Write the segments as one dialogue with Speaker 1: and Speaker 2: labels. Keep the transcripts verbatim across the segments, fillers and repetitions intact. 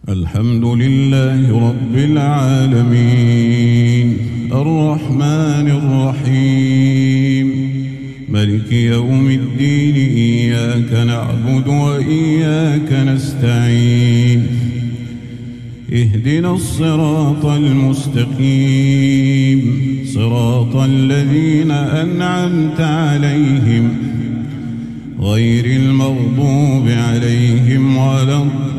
Speaker 1: الحمد لله رب العالمين الرحمن الرحيم مالك يوم الدين إياك نعبد وإياك نستعين اهدنا الصراط المستقيم صراط الذين أنعمت عليهم غير المغضوب عليهم ولا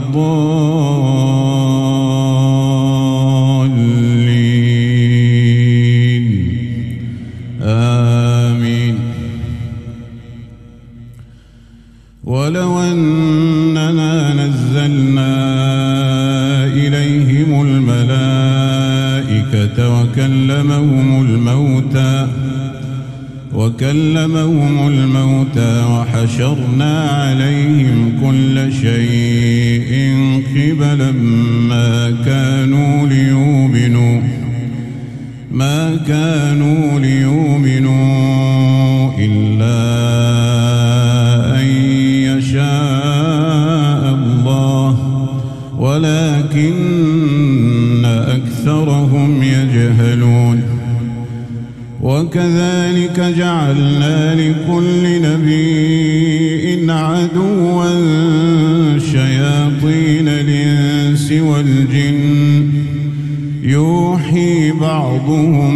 Speaker 1: الضالين آمين. ولو أننا نزلنا إليهم الملائكة وكلمهم الموتى وكلمهم الموتى وحشرنا عليهم كل شيء قبلا ما كانوا ليؤمنوا ما كانوا ليؤمنوا إلا أن يشاء الله ولكن أكثرهم يجهلون. وكذلك جعلنا لكل نبي عدوا شياطين الإنس والجن يوحي بعضهم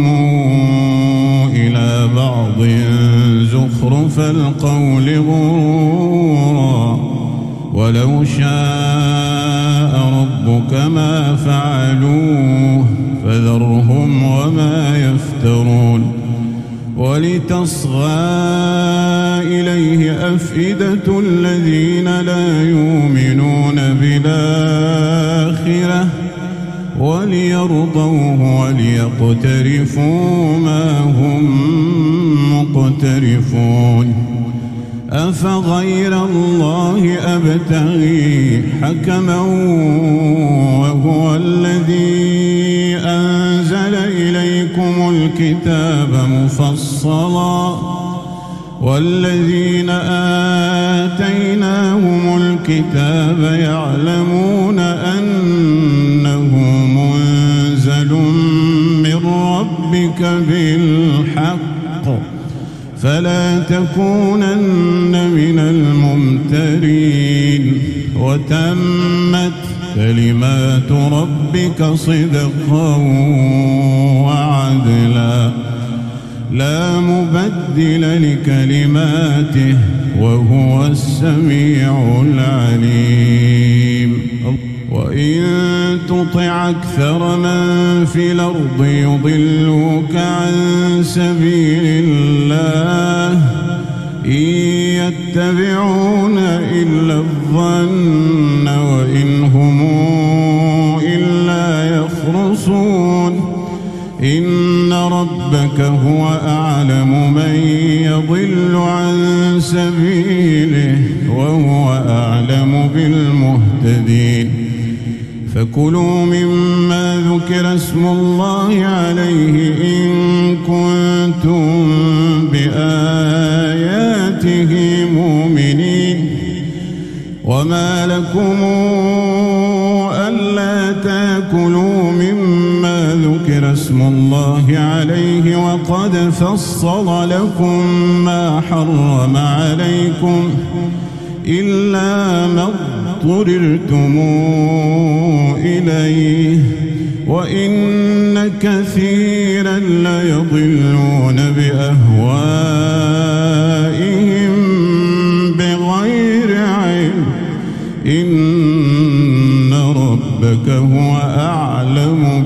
Speaker 1: إلى بعض زخرف القول غرورا ولو شاء ربك ما فعلوه فذرهم وما يفترون. ولتصغى إليه أفئدة الذين لا يؤمنون بالآخرة وليرضوه وليقترفوا ما هم مقترفون. أفغير الله أبتغي حكما وهو الذي أنزل إليكم الكتاب مفصلا والذين آتيناهم الكتاب يعلمون أنه منزل من ربك بالحق فلا تكونن من الممترين. وتمت كلمات ربك صدقا وعدلا لا مبدل لكلماته وهو السميع العليم. وإن تطع أكثر من في الأرض يضلوك عن سبيل الله إن يتبعون إلا الظن وإن هم إلا يخرصون. إن ربك هو أعلم من يضل عن سبيله وهو أعلم بالمهتدين. فكلوا مما ذكر اسم الله عليه إن كنتم بآياته مؤمنين. وما لكم ألا تأكلوا مما ذكر اسم الله عليه وقد فصل لكم ما حرم عليكم إلا ما اضطررتم إليه وإن كثيرا ليضلون بأهوائهم بغير علم. إن ربك هو أعلم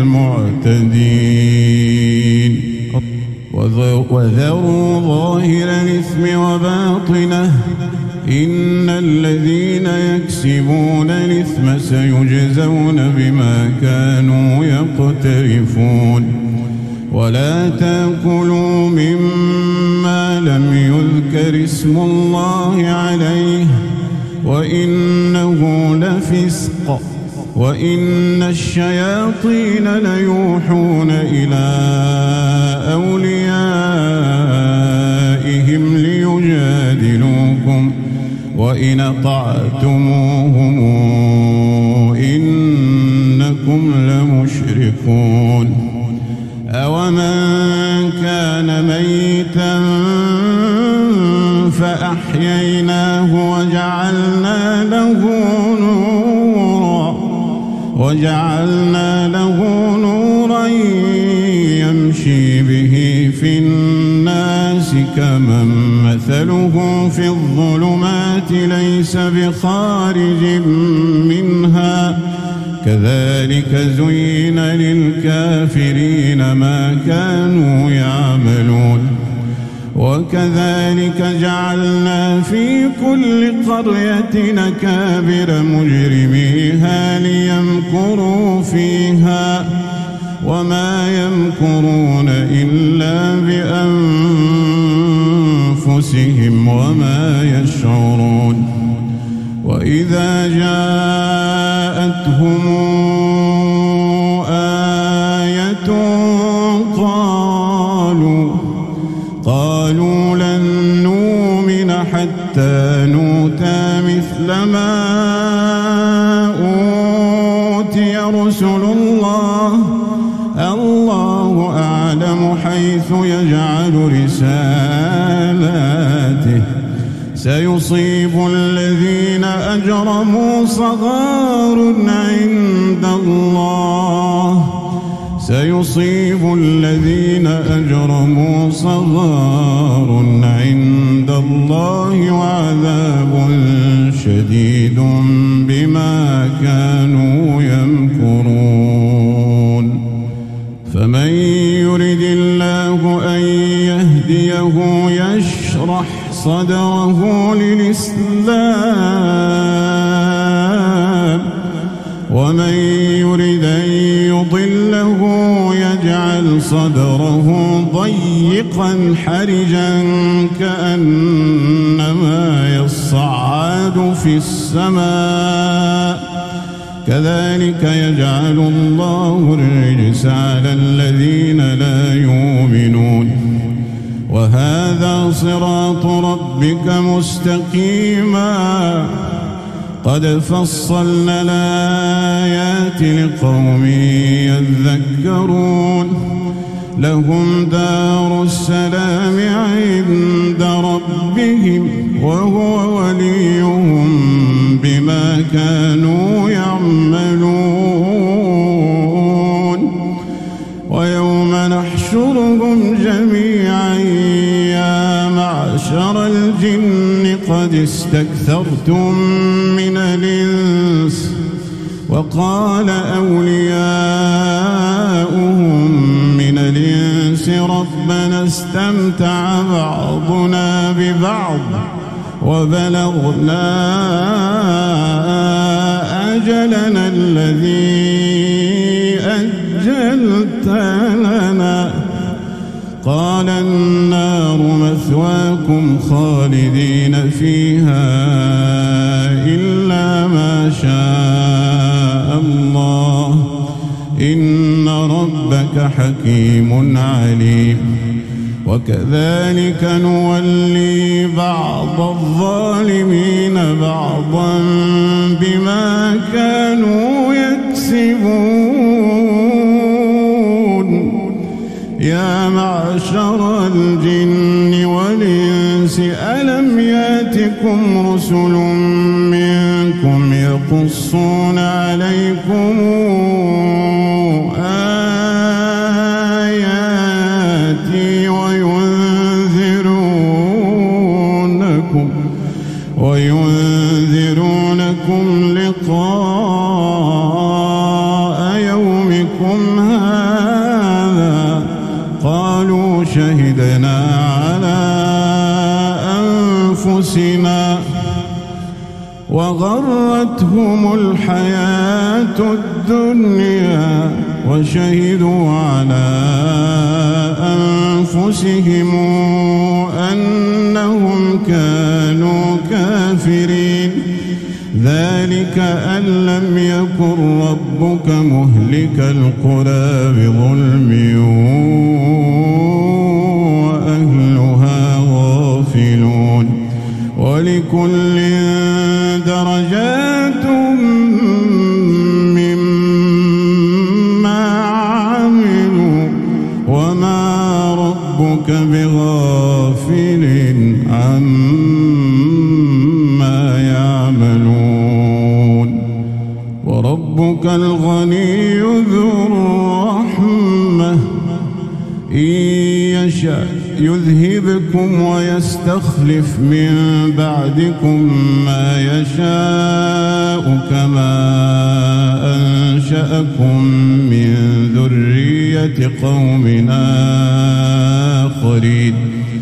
Speaker 1: بالمعتدين. وذروا ظاهر الإثم وباطنه إن الذين يكسبون الإثم سيجزون بما كانوا يقترفون. ولا تأكلوا مما لم يذكر اسم الله عليه وإنه لفسق وإن الشياطين ليوحون إلى أوليائهم ليجادلوكم وإن أطعتموهم إن يشركون أومن كان ميتا فأحييناه وجعلنا له نورا وجعلنا له نورا يمشي به في الناس كمن مثله في الظلمات ليس بخارج منها كذلك زين للكافرين ما كانوا يعملون وكذلك جعلنا في كل قرية أكابر مجرميها ليمكروا فيها وما يمكرون إلا بأنفسهم وما يشعرون وإذا جاءتهم آية قالوا قالوا لن نؤمن حتى نؤتى مثل ما أوتي رسل الله الله أعلم حيث يجعل رسالاته سيصيب الذين أجرموا صغار عند الله سيصيب الذين أجرموا صغار عند الله وعذاب شديد بما كانوا يمكرون فمن يرد الله أن يهديه يشرح صدره للإسلام ومن يرد أن يضله يجعل صدره ضيقا حرجا كأنما يصعد في السماء كذلك يجعل الله الرجس على الذين لا يؤمنون وهذا صراط ربك مستقيما قد فصلنا الآيات لقوم يذكرون لهم دار السلام عند ربهم وهو وليهم بما كانوا يعملون ويوم نحشرهم جميعا يا معشر الجن قد استكثرتم من الإنس وقال أولياؤهم من الإنس ربنا استمتع بعضنا ببعض وبلغنا أجلنا الذي أجلت لنا قال النار مثواكم خالدين فيها إلا ما شاء الله إن ربك حكيم عليم وكذلك نولي بعض الظالمين بعضا بما كانوا يكسبون يا معشر الجن والإنس ألم يأتكم رسل منكم يقصون عليكم آياتي وينذرونكم وينذرونكم لقاء يومكم هذا قالوا شهدنا على أنفسنا وغرتهم الحياة الدنيا وشهدوا على أنفسهم أنهم كانوا كافرين ذلك أن لم يكن ربك مهلك القرى بظلم وأهلها غافلون ولكل درجات مما وربك الغني ذو الرحمة إن يشأ يذهبكم ويستخلف من بعدكم ما يشاء كما أنشأكم من ذرية قوم آخرين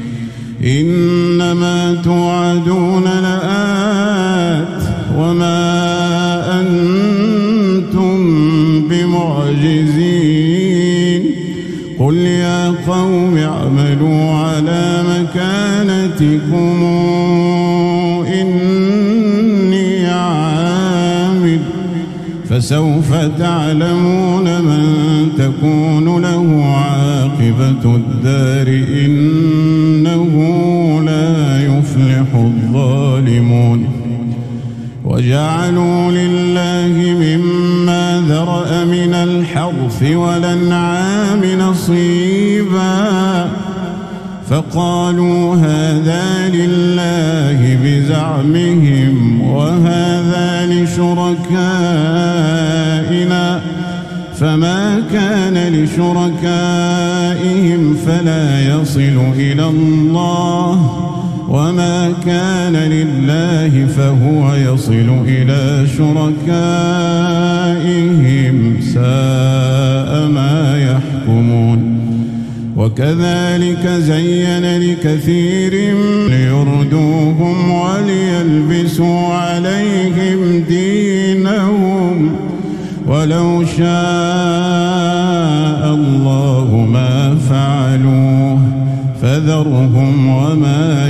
Speaker 1: إنما توعدون لآت وما أنتم بمعجزين قل يا قوم اعملوا على مكانتكم إني عامل فسوف تعلمون من تكون له عاقبة الدار إنه لا يفلح الظالمون وجعلوا لله مما ذرأ من الحرث والأنعام نصيبا فقالوا هذا لله بزعمهم وهذا لشركائنا فما كان لشركائهم فلا يصل إلى الله وما كان لله فهو يصل إلى شركائهم ساء ما يحكمون وكذلك زين لكثير ليردوهم وليلبسوا عليهم دينهم ولو شاء الله ما فعلوه فذرهم وما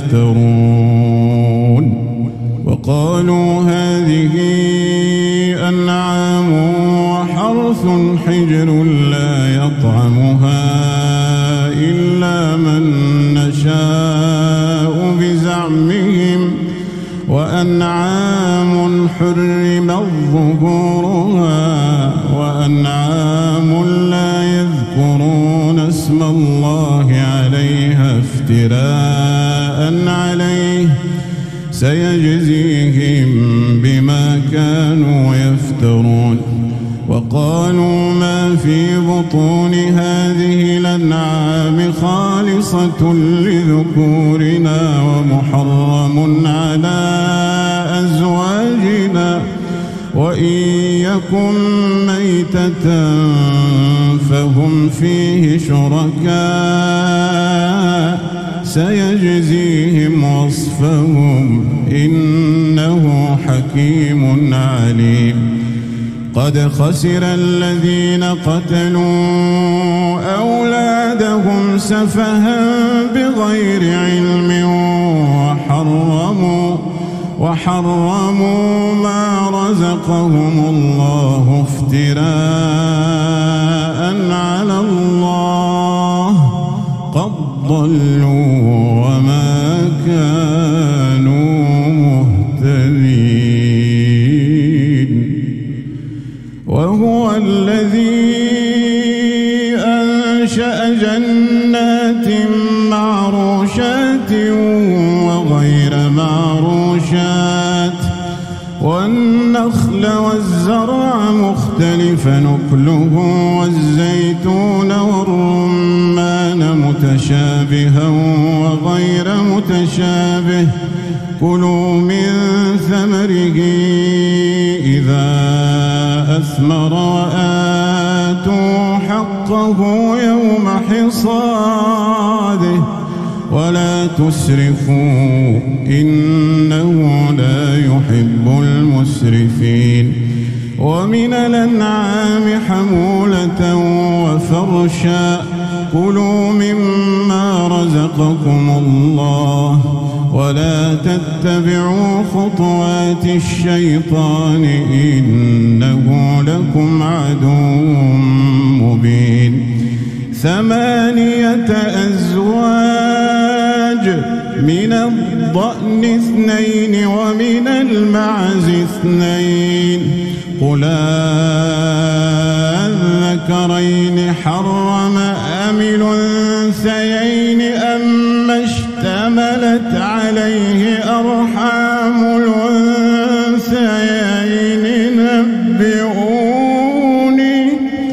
Speaker 1: يفترون وقالوا هذه أنعام وحرث حجر لا يطعمها إلا من نشاء بزعمهم وأنعام حرمت ظهورها وأنعام لا يذكرون اسم الله عليها افتراء عليه سيجزيهم بما كانوا يفترون وقالوا ما في بطون هذه الأنعام خالصة لذكورنا ومحرم على أزواجنا وإن يكن ميتة فهم فيه شركاء سيجزيهم وصفهم إنه حكيم عليم قد خسر الذين قتلوا أولادهم سفها بغير علم وحرموا وحرموا ما رزقهم الله افتراء على الله قد ضلوا وما كانوا مهتدين وهو الذي أنشأ جنات معروشات وغير معروشات والنخل والزرع مختلف نكله والزيتون والرمان متشابها وغير متشابه كلوا من ثمره إذا أثمر وآتوا حقه يوم حصاده ولا تسرفوا إنه لا يحب المسرفين ومن الأنعام حمولة وفرشا كلوا مما رزقكم الله ولا تتبعوا خطوات الشيطان إنه لكم عدو مبين ثمانية أزواج من الضأن اثنين ومن المعز اثنين قل الذكرين حرم أم الأنثيين أما اشتملت عليه أرحام الأنثيين نبئوني نبئوني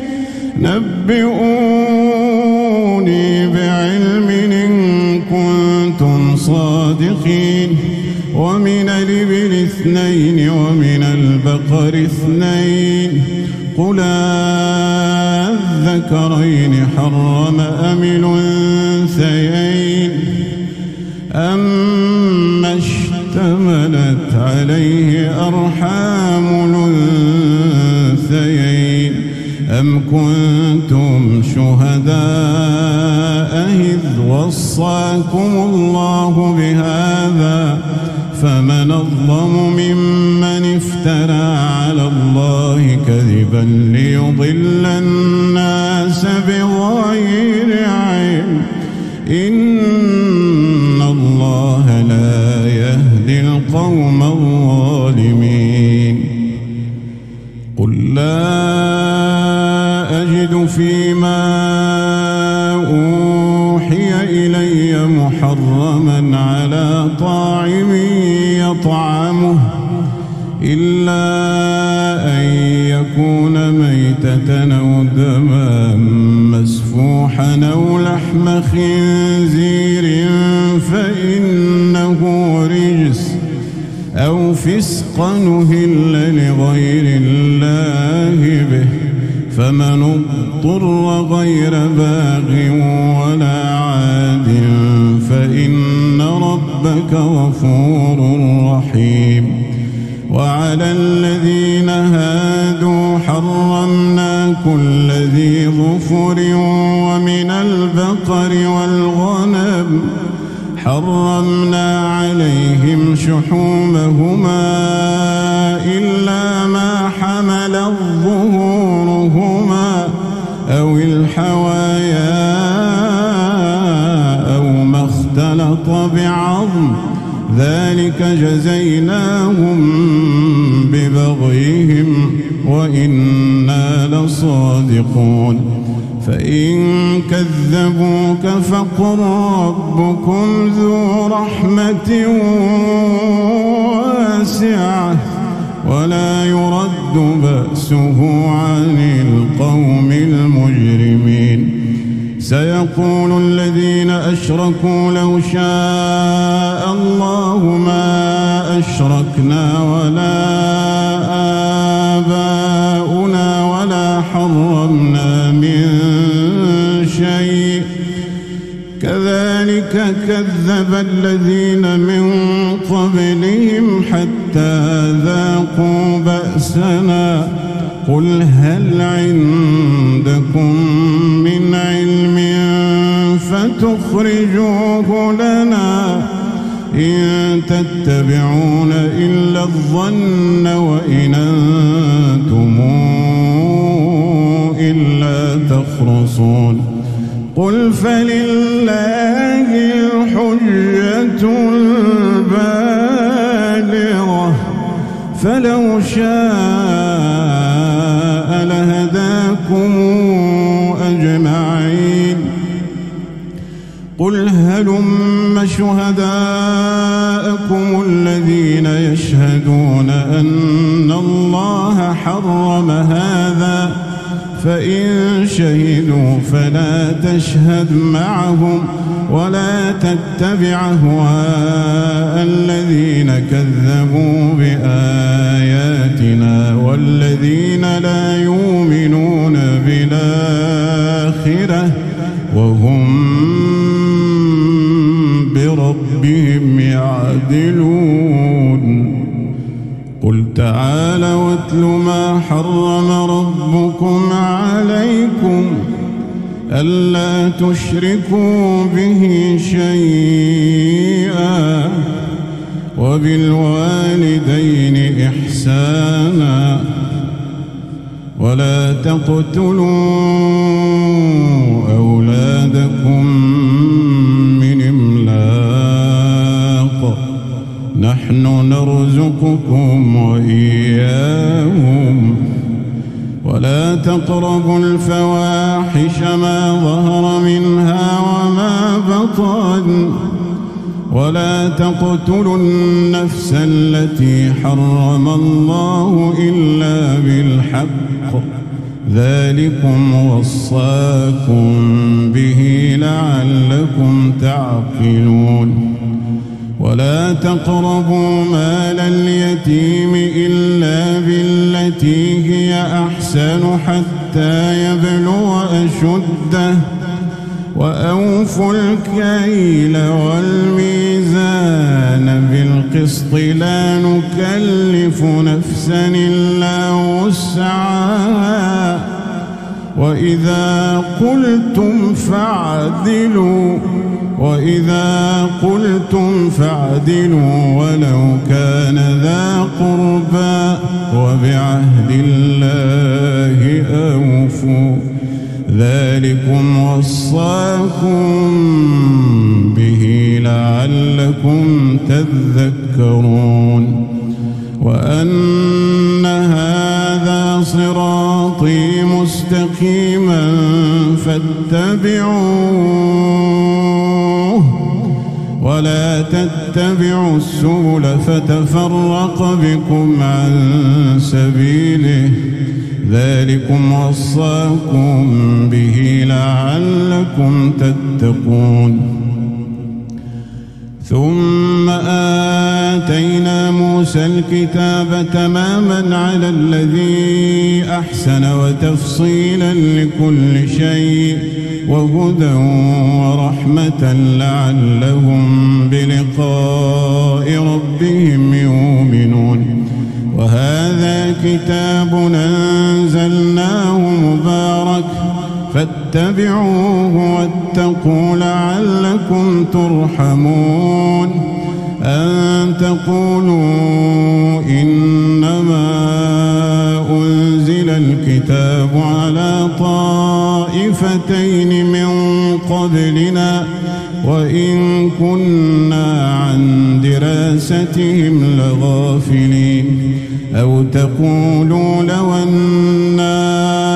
Speaker 1: نبئوني بعلم إن كنتم صادقين. ومن الإبل اثنين ومن البقر اثنين قل الذكرين حرم أم الأنثيين أما اشتملت عليه أرحام الأنثيين أم كنتم شهداء إذ وصاكم الله بهذا فمن أظلم ممن افترى على الله كذبا ليضل الناس بغير علم إن الله لا يهدي القوم الظالمين. قل لا أجد فيما أوحي إلي محرما على طاعم يطعمه إلا أن يكون ميتة أو دما مسفوحا أو لحم خنزير فإنه رجس أو فسقا أهل لغير الله به فمن اضطر غير باغ ولا عاد فإن ربك غفور رحيم. وعلى الذين هادوا حرمنا كل ذي ظفر ومن البقر والغنم حرمنا عليهم شحومهما إلا ما حملت ظهورهما أو الحوايا أو ما اختلط بعظم ذلك جزيناهم ببغيهم وإنا لصادقون. فإن كذبوك فقل ربكم ذو رحمة واسعة ولا يرد بأسه عن القوم المجرمين. سيقول الذين أشركوا لو شاء الله ما أشركنا ولا آباؤنا ولا حرمنا من شيء كذلك كذب الذين من قبلهم حتى ذاقوا بأسنا. قل هل عندكم من علم فتخرجوه لنا إن تتبعون إلا الظن وإن أنتم إلا تخرصون. قل فلله الحجة البالغة فلو شاء لهداكم أجمعين. قل هلم شهداءكم الذين يشهدون أن الله حرم هذا فإن شهدوا فلا تشهد معهم ولا تتبع أهواء الذين كذبوا بآياتنا والذين لا يؤمنون بالآخرة وهم بربهم يعدلون. قل تعالوا واتل ما حرم ربكم عليكم ألا تشركوا به شيئا وبالوالدين إحسانا ولا تقتلوا أولادكم من إملاق نحن نرزقكم وإياهم ولا تقربوا الفواحش ما ظهر منها وما بطن ولا تقتلوا النفس التي حرم الله إلا بالحق ذلكم وصاكم به لعلكم تعقلون ولا تقربوا مال اليتيم إلا بالتي هي أحسن حتى يبلغ أشده وأوفوا الكيل والميزان بالقسط لا نكلف نفسا إلا وسعها وإذا قلتم فاعدلوا وإذا قلتم فاعدلوا ولو كان ذا قربى وبعهد الله أوفوا ذلكم وصاكم به لعلكم تذكرون وأن هذا صراطي مستقيما فاتبعوه ولا تتبعوا السبل فتفرق بكم عن سبيله ذلكم وصاكم به لعلكم تتقون ثم آتينا موسى الكتاب تماما على الذي أحسن وتفصيلا لكل شيء وهدى ورحمة لعلهم بلقاء ربهم يؤمنون وهذا كتاب أنزلناه مبارك فاتبعوه واتقوا لعلكم ترحمون أن تقولوا إنما أنزل الكتاب على طائفتين من قبلنا وإن كنا عن دراستهم لغافلين أو تقولوا لو أنا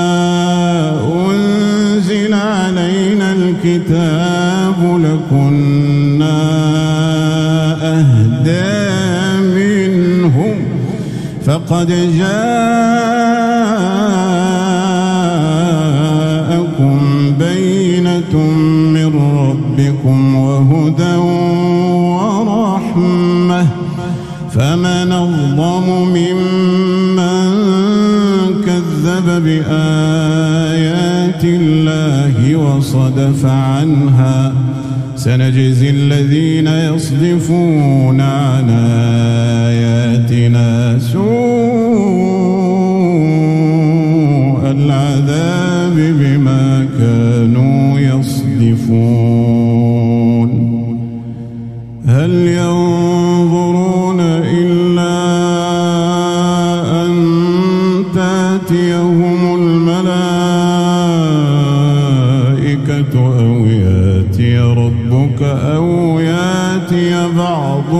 Speaker 1: أنزل علينا الكتاب لكنا أهدى منهم فقد جاءكم بينة من ربكم وهدى ورحمة فمن أظلم ممن كذب بآيات الله وصدف عنها سنجزي الذين يصدفون عن آياتنا سوء العذاب بما كانوا يصدفون هل ينظرون إلا أن تأتيهم الملائكة أو يأتي ربك أو يأتي بعض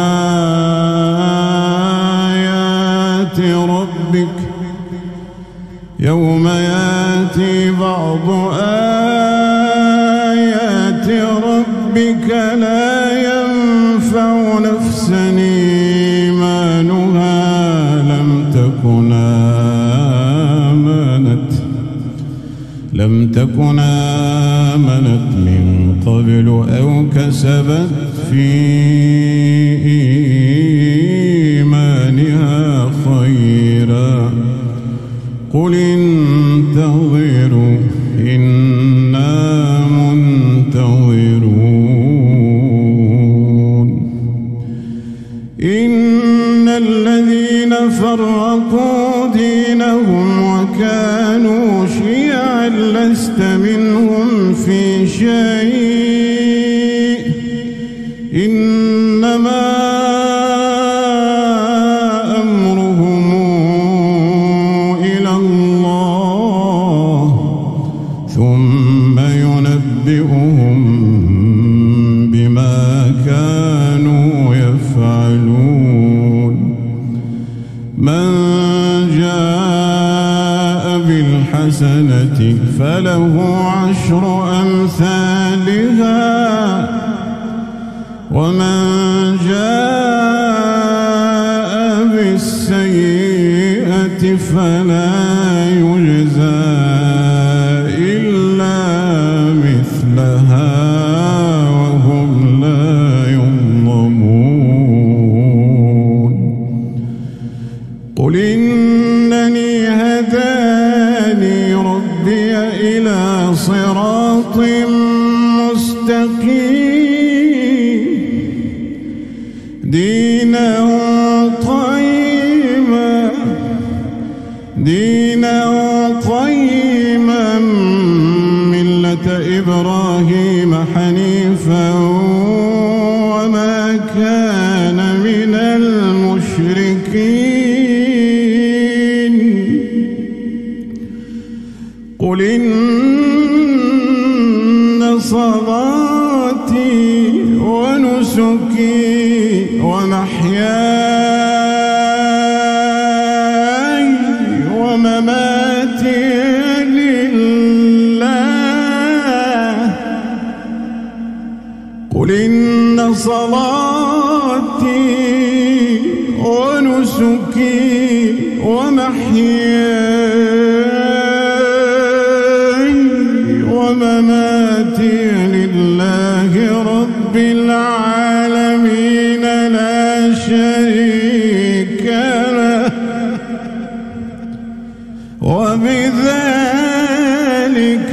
Speaker 1: آيات ربك يوم يأتي بعض آيات ربك لا ينفع نفسا إيمانها لم تكن آمنت لم تكن آمنت من قبل أو كسبت في إيمانها خيرا قل انتظروا إنا منتظرون إن الذين فرقوا دينهم وكانوا شيعا لست منهم في شيء إنما أمرهم إلى الله ثم ينبئهم بما كانوا يفعلون من جاء بالحسنة فله عشر أمثالها ومن جاء بالسيئة فلا يجزى إلا مثلها وهم لا يظلمون. قل إنني هداني ربي إلى صراط مستقيم دينا قيما دينا قيما ملة إبراهيم حنيفا وما كان من المشركين. قل إن صلاتي ونسكي ومحياي ومماتي لله. قل إن صلاتي ونسكي ومحياي ومماتي لله رب العالمين لا شريك له وبذلك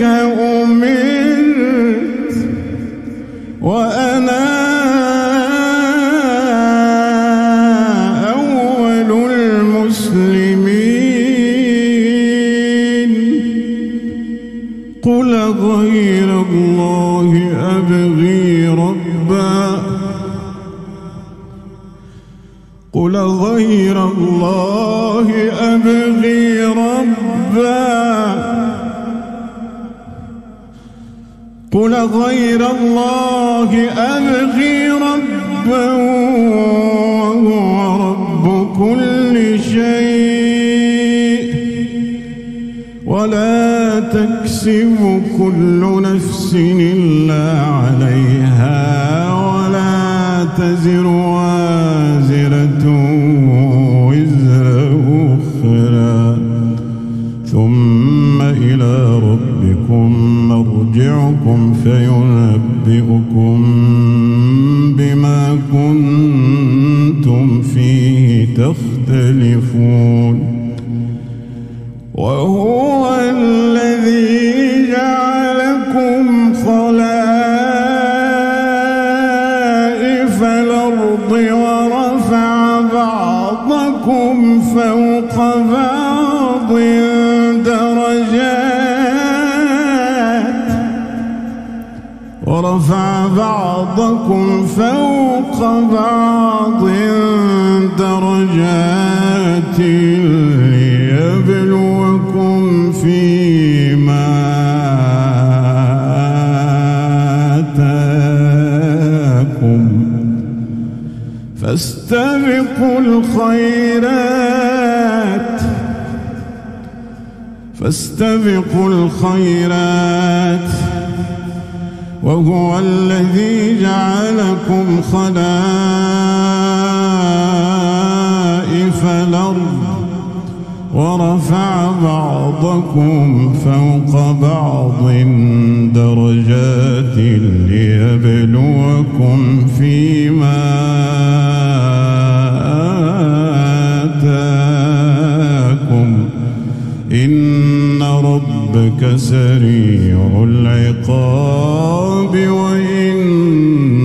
Speaker 1: أمرت وأنا أول المسلمين. قل غير الله أبغي ربا قل غير الله أبغي ربا قل غير الله أبغي ربا وهو رب كل شيء ولا تكسب كل نفس إلا عليها ولا تزر وازرة وزر أخرى ثم إلى ربكم مرجعكم فينبئكم بما كنتم فيه تختلفون. وهو الذي جعلكم خلائف الأرض ورفع بعضكم فوق بعض درجات ورفع بعضكم فوق بعض درجات ليبلوكم فيما آتاكم فاستبقوا الخيرات فاستبقوا الخيرات وهو الذي جعلكم خلائف الأرض ورفع بعضكم فوق بعض درجات ليبلوكم فيما آتاكم إن ربك سريع العقاب وإن